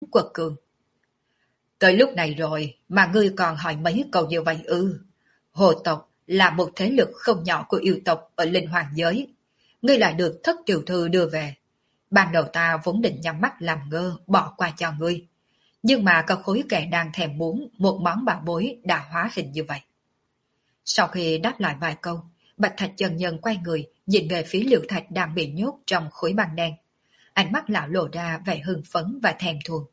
quật cường. Tới lúc này rồi mà ngươi còn hỏi mấy câu như vậy ư? Hồ tộc là một thế lực không nhỏ của yêu tộc ở linh hoàng giới. Ngươi lại được thất tiểu thư đưa về. Ban đầu ta vốn định nhắm mắt làm ngơ bỏ qua cho ngươi. Nhưng mà có khối kẻ đang thèm muốn một món bảo bối đã hóa hình như vậy. Sau khi đáp lại vài câu, Bạch Thạch chân nhân quay người nhìn về phía Liễu Thạch đang bị nhốt trong khối băng đen. Ánh mắt lão lộ ra vẻ hưng phấn và thèm thuồng.